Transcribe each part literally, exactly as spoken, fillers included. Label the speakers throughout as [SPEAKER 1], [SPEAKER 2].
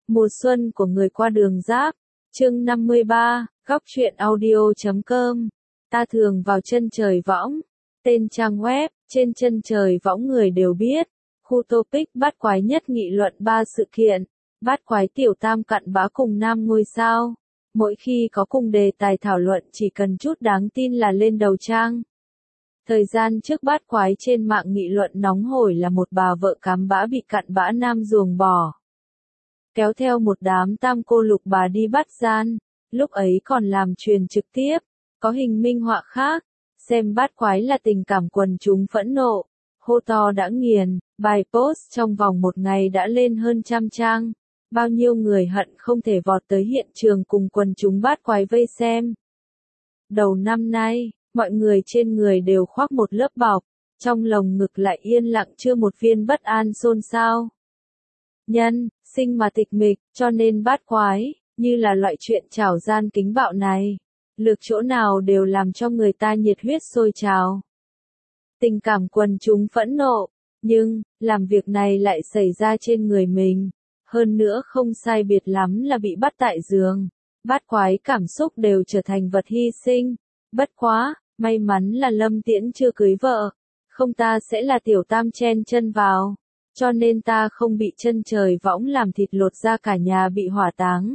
[SPEAKER 1] Mùa xuân của người qua đường Giáp, chương năm mươi ba, góc truyện audio chấm com. Ta thường vào chân trời võng. Tên trang web, trên chân trời võng người đều biết. Khu topic bát quái nhất nghị luận ba sự kiện. Bát quái tiểu tam cặn bã cùng nam ngôi sao. Mỗi khi có cùng đề tài thảo luận chỉ cần chút đáng tin là lên đầu trang. Thời gian trước bát quái trên mạng nghị luận nóng hổi là một bà vợ cám bã bị cặn bã nam ruồng bỏ. Kéo theo một đám tam cô lục bà đi bắt gian, lúc ấy còn làm truyền trực tiếp, có hình minh họa khác, xem bát quái là tình cảm quần chúng phẫn nộ, hô to đã nghiền, bài post trong vòng một ngày đã lên hơn trăm trang, bao nhiêu người hận không thể vọt tới hiện trường cùng quần chúng bát quái vây xem. Đầu năm nay, mọi người trên người đều khoác một lớp bọc, trong lồng ngực lại yên lặng chưa một viên bất an xôn xao. Nhân, sinh mà tịch mịch, cho nên bát quái, như là loại chuyện trảo gian kính bạo này, lược chỗ nào đều làm cho người ta nhiệt huyết sôi trào. Tình cảm quần chúng phẫn nộ, nhưng, làm việc này lại xảy ra trên người mình, hơn nữa không sai biệt lắm là bị bắt tại giường, bát quái cảm xúc đều trở thành vật hy sinh, bất quá, may mắn là Lâm Tiễn chưa cưới vợ, không ta sẽ là tiểu tam chen chân vào. Cho nên ta không bị chân trời võng làm thịt lột ra cả nhà bị hỏa táng.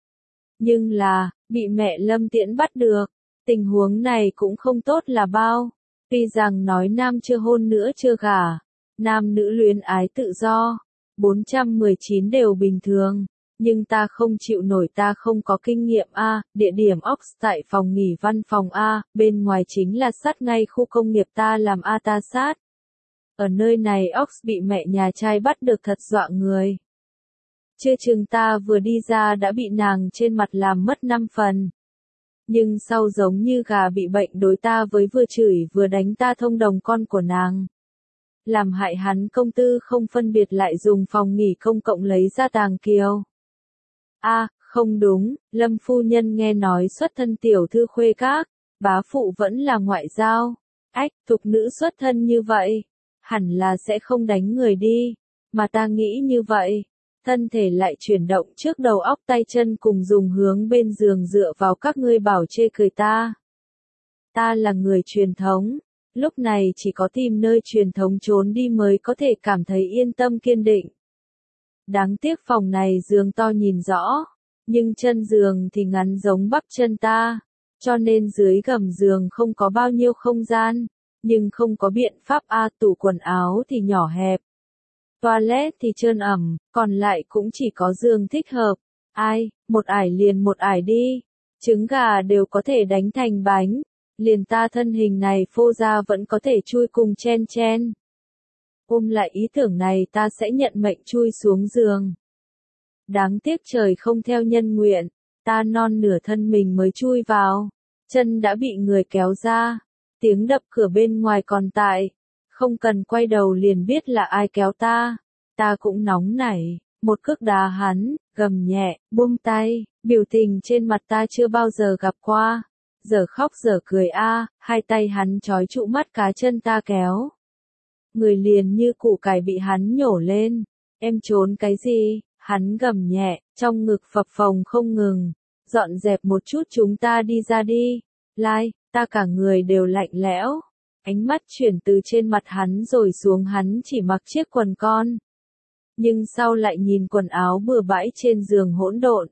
[SPEAKER 1] Nhưng là, bị mẹ Lâm Tiễn bắt được, tình huống này cũng không tốt là bao. Tuy rằng nói nam chưa hôn nữa chưa gả, nam nữ luyến ái tự do, bốn trăm mười chín đều bình thường, nhưng ta không chịu nổi ta không có kinh nghiệm A, địa điểm Ox tại phòng nghỉ văn phòng A, bên ngoài chính là sát ngay khu công nghiệp ta làm A ta sát. Ở nơi này Ox bị mẹ nhà trai bắt được thật dọa người. Chưa chừng ta vừa đi ra đã bị nàng trên mặt làm mất năm phần. Nhưng sau giống như gà bị bệnh đối ta với vừa chửi vừa đánh ta thông đồng con của nàng. Làm hại hắn công tư không phân biệt lại dùng phòng nghỉ công cộng lấy ra tàng kiều. A, à, không đúng, Lâm phu nhân nghe nói xuất thân tiểu thư khuê các, bá phụ vẫn là ngoại giao. Ách, thục nữ xuất thân như vậy. Hẳn là sẽ không đánh người đi, mà ta nghĩ như vậy, thân thể lại chuyển động trước đầu óc tay chân cùng dùng hướng bên giường dựa vào các ngươi bảo chê cười ta. Ta là người truyền thống, lúc này chỉ có tìm nơi truyền thống trốn đi mới có thể cảm thấy yên tâm kiên định. Đáng tiếc phòng này giường to nhìn rõ, nhưng chân giường thì ngắn giống bắp chân ta, cho nên dưới gầm giường không có bao nhiêu không gian. Nhưng không có biện pháp A, tủ quần áo thì nhỏ hẹp. Toilet thì trơn ẩm, còn lại cũng chỉ có giường thích hợp. Ai, một ải liền một ải đi. Trứng gà đều có thể đánh thành bánh. Liền ta thân hình này phô ra vẫn có thể chui cùng chen chen. Ôm lại ý tưởng này ta sẽ nhận mệnh chui xuống giường. Đáng tiếc trời không theo nhân nguyện. Ta non nửa thân mình mới chui vào. Chân đã bị người kéo ra. Tiếng đập cửa bên ngoài còn tại, không cần quay đầu liền biết là ai kéo ta, ta cũng nóng nảy, một cước đá hắn, gầm nhẹ, buông tay, biểu tình trên mặt ta chưa bao giờ gặp qua, giờ khóc giờ cười a, hai tay hắn trói trụ mắt cá chân ta kéo. Người liền như củ cải bị hắn nhổ lên, em trốn cái gì, hắn gầm nhẹ, trong ngực phập phồng không ngừng, dọn dẹp một chút chúng ta đi ra đi, lai. Ta cả người đều lạnh lẽo, ánh mắt chuyển từ trên mặt hắn rồi xuống hắn chỉ mặc chiếc quần con. Nhưng sau lại nhìn quần áo bừa bãi trên giường hỗn độn.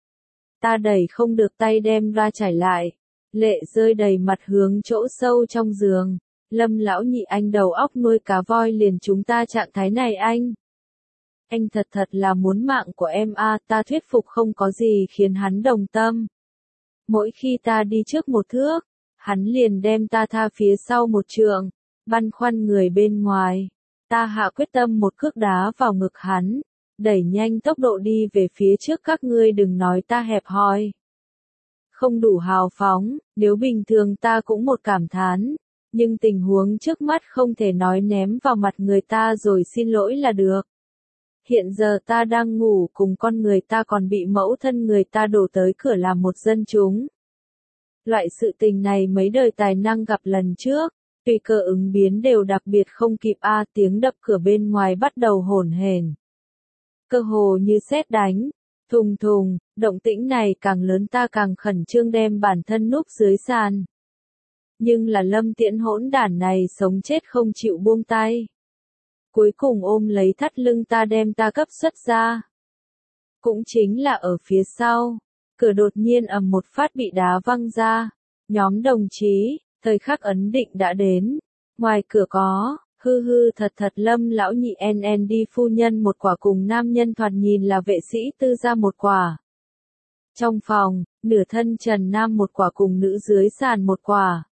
[SPEAKER 1] Ta đẩy không được tay đem ra trải lại, lệ rơi đầy mặt hướng chỗ sâu trong giường. Lâm lão nhị anh đầu óc nuôi cá voi liền chúng ta trạng thái này anh. Anh thật thật là muốn mạng của em a, ta thuyết phục không có gì khiến hắn đồng tâm. Mỗi khi ta đi trước một thước, hắn liền đem ta tha phía sau một trượng, băn khoăn người bên ngoài. Ta hạ quyết tâm một cước đá vào ngực hắn, đẩy nhanh tốc độ đi về phía trước các ngươi đừng nói ta hẹp hòi. Không đủ hào phóng, nếu bình thường ta cũng một cảm thán, nhưng tình huống trước mắt không thể nói ném vào mặt người ta rồi xin lỗi là được. Hiện giờ ta đang ngủ cùng con người ta còn bị mẫu thân người ta đổ tới cửa làm một dân chúng. Loại sự tình này mấy đời tài năng gặp lần trước, tùy cơ ứng biến đều đặc biệt không kịp a, tiếng đập cửa bên ngoài bắt đầu hổn hển. Cơ hồ như sét đánh, Thùng thùng, động tĩnh này càng lớn ta càng khẩn trương đem bản thân núp dưới sàn. Nhưng là Lâm Tiễn hỗn đản này sống chết không chịu buông tay. Cuối cùng ôm lấy thắt lưng ta đem ta cấp xuất ra. Cũng chính là ở phía sau, cửa đột nhiên ầm một phát bị đá văng ra. Nhóm đồng chí, thời khắc ấn định đã đến. Ngoài cửa có, hư hư thật thật Lâm lão nhị en en đi phu nhân một quả cùng nam nhân thoạt nhìn là vệ sĩ tư gia một quả. Trong phòng, nửa thân Trần Nam một quả cùng nữ dưới sàn một quả.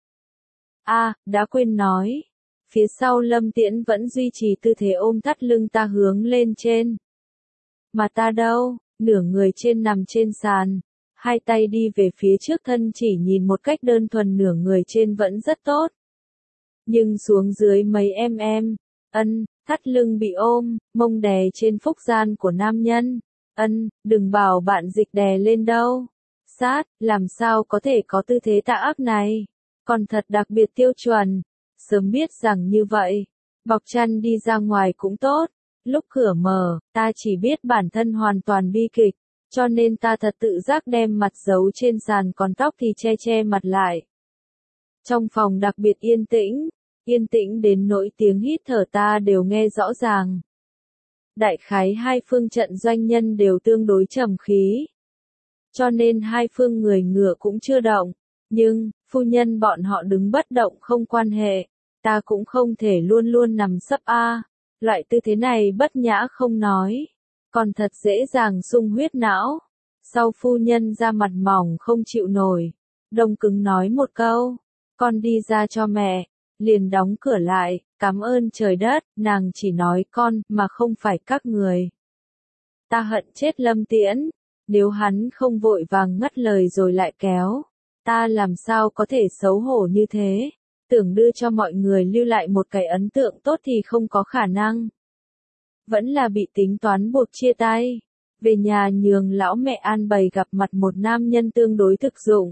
[SPEAKER 1] A, đã quên nói. Phía sau Lâm Tiễn vẫn duy trì tư thế ôm thắt lưng ta hướng lên trên. Mà ta đâu, nửa người trên nằm trên sàn. Hai tay đi về phía trước thân chỉ nhìn một cách đơn thuần nửa người trên vẫn rất tốt. Nhưng xuống dưới mấy em em, ân, thắt lưng bị ôm, mông đè trên phúc gian của nam nhân. Ân, đừng bảo bạn dịch đè lên đâu. Sát, làm sao có thể có tư thế tạ ác này. Còn thật đặc biệt tiêu chuẩn. Sớm biết rằng như vậy, bọc chăn đi ra ngoài cũng tốt. Lúc cửa mở, ta chỉ biết bản thân hoàn toàn bi kịch. Cho nên ta thật tự giác đem mặt giấu trên sàn còn tóc thì che che mặt lại. Trong phòng đặc biệt yên tĩnh, yên tĩnh đến nỗi tiếng hít thở ta đều nghe rõ ràng. Đại khái hai phương trận doanh nhân đều tương đối trầm khí. Cho nên hai phương người ngựa cũng chưa động. Nhưng, phu nhân bọn họ đứng bất động không quan hệ. Ta cũng không thể luôn luôn nằm sấp A. Loại tư thế này bất nhã không nói. Còn thật dễ dàng sung huyết não. Sau phu nhân ra mặt mỏng không chịu nổi. Đông cứng nói một câu. Con đi ra cho mẹ. Liền đóng cửa lại. Cảm ơn trời đất. Nàng chỉ nói con mà không phải các người. Ta hận chết Lâm Tiễn. Nếu hắn không vội vàng ngắt lời rồi lại kéo. Ta làm sao có thể xấu hổ như thế. Tưởng đưa cho mọi người lưu lại một cái ấn tượng tốt thì không có khả năng. Vẫn là bị tính toán buộc chia tay. Về nhà nhường lão mẹ an bày gặp mặt một nam nhân tương đối thực dụng.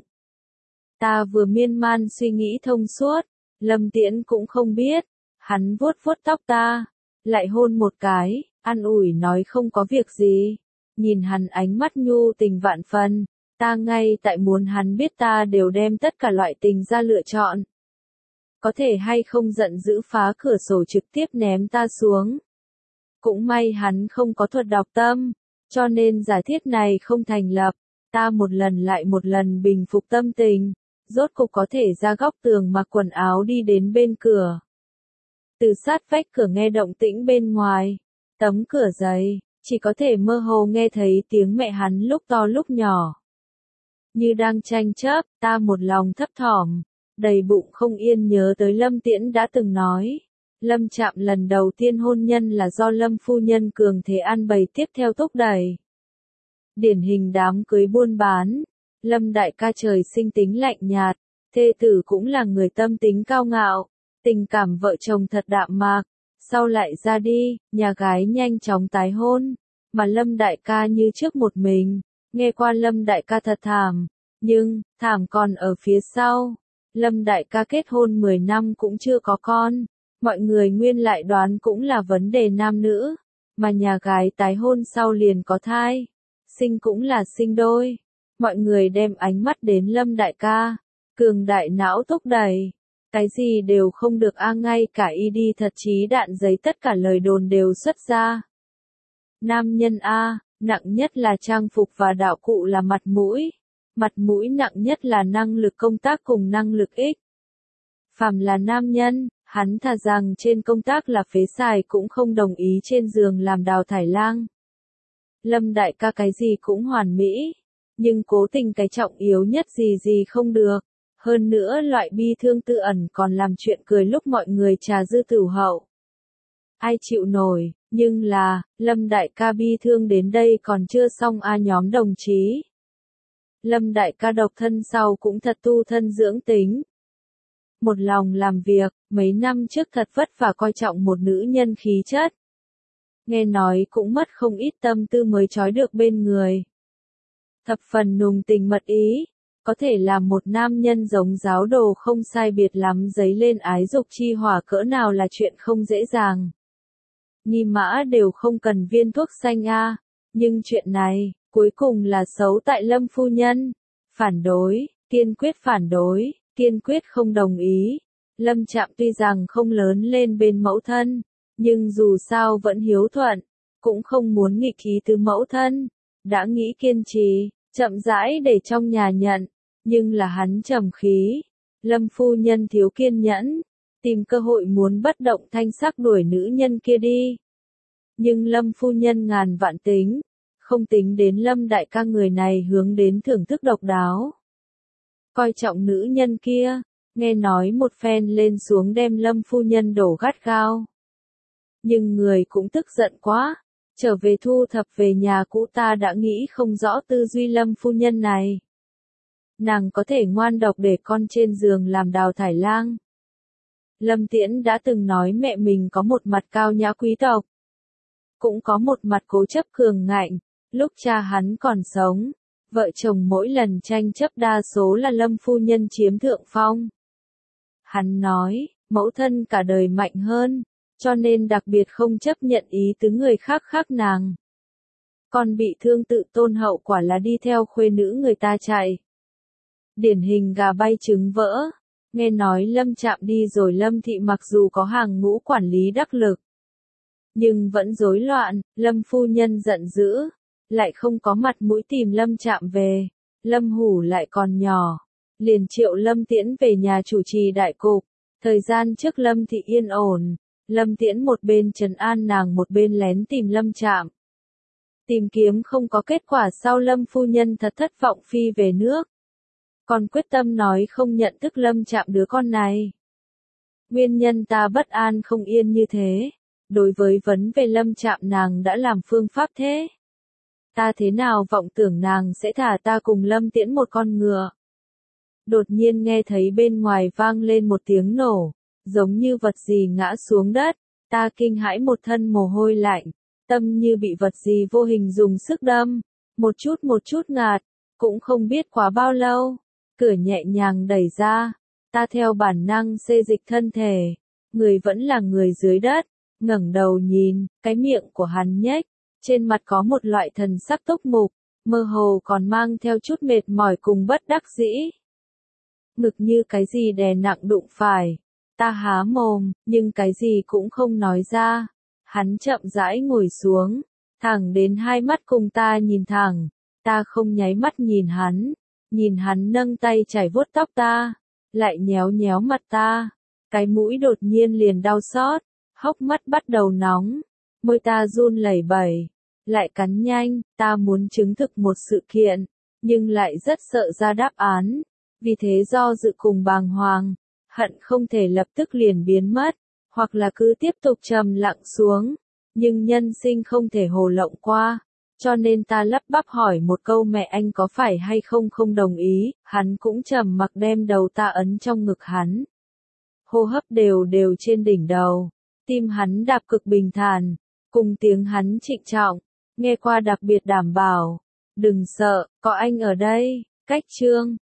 [SPEAKER 1] Ta vừa miên man suy nghĩ thông suốt. Lâm Tiễn cũng không biết. Hắn vuốt vuốt tóc ta. Lại hôn một cái. An ủi nói không có việc gì. Nhìn hắn ánh mắt nhu tình vạn phần. Ta ngay tại muốn hắn biết ta đều đem tất cả loại tình ra lựa chọn. Có thể hay không giận dữ phá cửa sổ trực tiếp ném ta xuống. Cũng may hắn không có thuật đọc tâm, cho nên giả thiết này không thành lập. Ta một lần lại một lần bình phục tâm tình, rốt cục có thể ra góc tường mặc quần áo đi đến bên cửa. Từ sát vách cửa nghe động tĩnh bên ngoài, tấm cửa giấy, chỉ có thể mơ hồ nghe thấy tiếng mẹ hắn lúc to lúc nhỏ. Như đang tranh chấp, ta một lòng thấp thỏm, đầy bụng không yên nhớ tới Lâm Tiễn đã từng nói. Lâm Trạm lần đầu tiên hôn nhân là do Lâm phu nhân cường thế an bày tiếp theo thúc đẩy. Điển hình đám cưới buôn bán. Lâm đại ca trời sinh tính lạnh nhạt, thê tử cũng là người tâm tính cao ngạo, tình cảm vợ chồng thật đạm mạc. Sau lại ra đi, nhà gái nhanh chóng tái hôn, mà Lâm đại ca như trước một mình. Nghe qua Lâm đại ca thật thảm, nhưng, thảm còn ở phía sau. Lâm đại ca kết hôn mười năm cũng chưa có con. Mọi người nguyên lại đoán cũng là vấn đề nam nữ, mà nhà gái tái hôn sau liền có thai. Sinh cũng là sinh đôi. Mọi người đem ánh mắt đến Lâm đại ca. Cường đại não thúc đẩy. Cái gì đều không được a ngay cả y đi thật chí đạn giấy tất cả lời đồn đều xuất ra. Nam nhân A, nặng nhất là trang phục và đạo cụ là mặt mũi. Mặt mũi nặng nhất là năng lực công tác cùng năng lực ích. Phàm là nam nhân, hắn thà rằng trên công tác là phế xài cũng không đồng ý trên giường làm đào thải lang. Lâm đại ca cái gì cũng hoàn mỹ, nhưng cố tình cái trọng yếu nhất gì gì không được. Hơn nữa loại bi thương tự ẩn còn làm chuyện cười lúc mọi người trà dư tửu hậu. Ai chịu nổi, nhưng là, Lâm đại ca bi thương đến đây còn chưa xong a nhóm đồng chí. Lâm đại ca độc thân sau cũng thật tu thân dưỡng tính. Một lòng làm việc, mấy năm trước thật vất vả coi trọng một nữ nhân khí chất. Nghe nói cũng mất không ít tâm tư mới trói được bên người. Thập phần nùng tình mật ý, có thể làm một nam nhân giống giáo đồ không sai biệt lắm dấy lên ái dục chi hỏa cỡ nào là chuyện không dễ dàng. Nhi mã đều không cần viên thuốc xanh a, nhưng chuyện này, cuối cùng là xấu tại Lâm phu nhân. Phản đối, kiên quyết phản đối, kiên quyết không đồng ý. Lâm Trạm tuy rằng không lớn lên bên mẫu thân, nhưng dù sao vẫn hiếu thuận, cũng không muốn nghịch ý từ mẫu thân. Đã nghĩ kiên trì, chậm rãi để trong nhà nhận, nhưng là hắn trầm khí. Lâm phu nhân thiếu kiên nhẫn, tìm cơ hội muốn bất động thanh sắc đuổi nữ nhân kia đi. Nhưng Lâm phu nhân ngàn vạn tính, không tính đến Lâm đại ca người này hướng đến thưởng thức độc đáo. Coi trọng nữ nhân kia, nghe nói một phen lên xuống đem Lâm phu nhân đổ gắt gao. Nhưng người cũng tức giận quá, trở về thu thập về nhà cũ ta đã nghĩ không rõ tư duy Lâm phu nhân này. Nàng có thể ngoan độc để con trên giường làm đào thải lang. Lâm Tiễn đã từng nói mẹ mình có một mặt cao nhã quý tộc, cũng có một mặt cố chấp cường ngạnh. Lúc cha hắn còn sống, vợ chồng mỗi lần tranh chấp đa số là Lâm phu nhân chiếm thượng phong. Hắn nói, mẫu thân cả đời mạnh hơn, cho nên đặc biệt không chấp nhận ý tứ người khác khác nàng. Còn bị thương tự tôn hậu quả là đi theo khuê nữ người ta chạy. Điển hình gà bay trứng vỡ. Nghe nói Lâm Trạm đi rồi Lâm thị mặc dù có hàng ngũ quản lý đắc lực, nhưng vẫn rối loạn. Lâm phu nhân giận dữ, lại không có mặt mũi tìm Lâm Trạm về. Lâm Hủ lại còn nhỏ, liền triệu Lâm Tiễn về nhà chủ trì đại cục. Thời gian trước Lâm thị yên ổn, Lâm Tiễn một bên trấn an nàng một bên lén tìm Lâm Trạm. Tìm kiếm không có kết quả sau Lâm phu nhân thật thất vọng phi về nước. Còn quyết tâm nói không nhận thức Lâm Trạm đứa con này. Nguyên nhân ta bất an không yên như thế. Đối với vấn về Lâm Trạm nàng đã làm phương pháp thế. Ta thế nào vọng tưởng nàng sẽ thả ta cùng Lâm Tiễn một con ngựa. Đột nhiên nghe thấy bên ngoài vang lên một tiếng nổ, giống như vật gì ngã xuống đất. Ta kinh hãi một thân mồ hôi lạnh, tâm như bị vật gì vô hình dùng sức đâm, một chút một chút ngạt, cũng không biết quá bao lâu. Cửa nhẹ nhàng đẩy ra, ta theo bản năng xê dịch thân thể, người vẫn là người dưới đất, ngẩng đầu nhìn, cái miệng của hắn nhếch, trên mặt có một loại thần sắc túc mục, mơ hồ còn mang theo chút mệt mỏi cùng bất đắc dĩ. Ngực như cái gì đè nặng đụng phải, ta há mồm, nhưng cái gì cũng không nói ra. Hắn chậm rãi ngồi xuống, thẳng đến hai mắt cùng ta nhìn thẳng, ta không nháy mắt nhìn hắn. Nhìn hắn nâng tay chải vuốt tóc ta, lại nhéo nhéo mặt ta, cái mũi đột nhiên liền đau xót, hốc mắt bắt đầu nóng, môi ta run lẩy bẩy, lại cắn nhanh. Ta muốn chứng thực một sự kiện, nhưng lại rất sợ ra đáp án, vì thế do dự cùng bàng hoàng, hận không thể lập tức liền biến mất, hoặc là cứ tiếp tục trầm lặng xuống, nhưng nhân sinh không thể hồ lộng qua. Cho nên ta lắp bắp hỏi một câu mẹ anh có phải hay không không đồng ý, hắn cũng trầm mặc đem đầu ta ấn trong ngực hắn. Hô hấp đều đều trên đỉnh đầu, tim hắn đạp cực bình thản, cùng tiếng hắn trịnh trọng, nghe qua đặc biệt đảm bảo. Đừng sợ, có anh ở đây. Cách chương